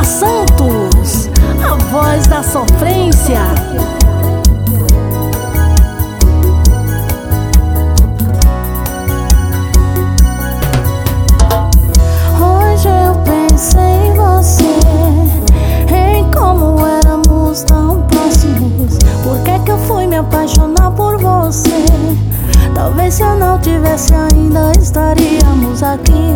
Santos, a voz da sofrência. Hoje eu pensei em você, em como éramos tão próximos. Por que eu fui me apaixonar por você? Talvez se eu não tivesse ainda estaríamos aqui.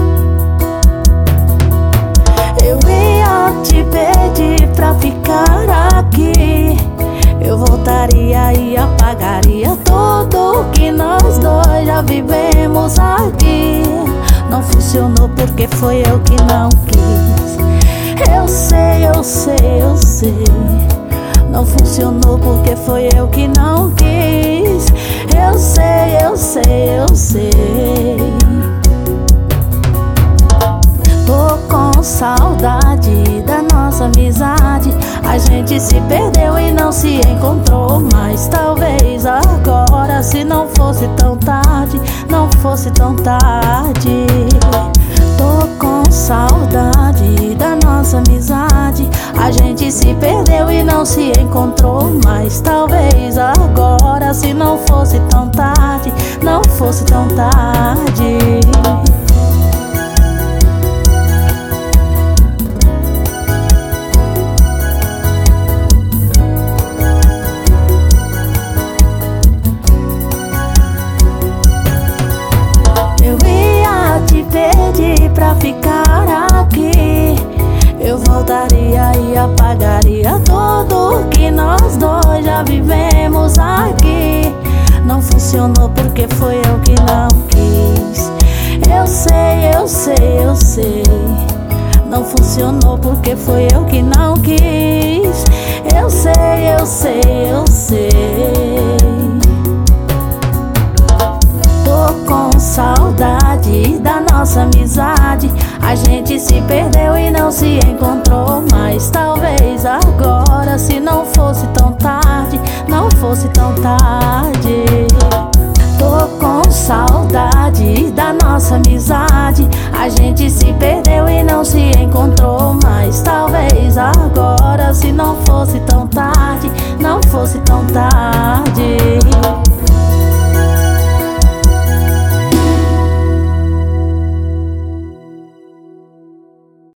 Eu ia te pedir pra ficar aqui. Eu voltaria e apagaria tudo que nós dois já vivemos aqui. Não funcionou porque foi eu que não quis. Eu sei, eu sei, eu sei. Não funcionou porque foi eu que não quis. Eu sei, eu sei, eu sei. Tô com saudade da nossa amizade. A gente se perdeu e não se encontrou mais. Talvez agora, se não fosse tão tarde, não fosse tão tarde. Tô com saudade da nossa amizade. A gente se perdeu e não se encontrou mais. Talvez agora, se não fosse tão tarde, não fosse tão tarde. Pra ficar aqui, eu voltaria e apagaria tudo que nós dois já vivemos aqui. Não funcionou porque foi eu que não quis. Eu sei, eu sei, eu sei. Não funcionou porque foi eu que não quis. Eu sei, eu sei, eu sei. Tô com saudade da nossa amizade. A gente se perdeu e não se encontrou mais. Talvez agora, se não fosse tão tarde, não fosse tão tarde. Tô com saudade da nossa amizade. A gente se perdeu e não se encontrou mais. Talvez agora, se não fosse tão tarde, não fosse tão tarde.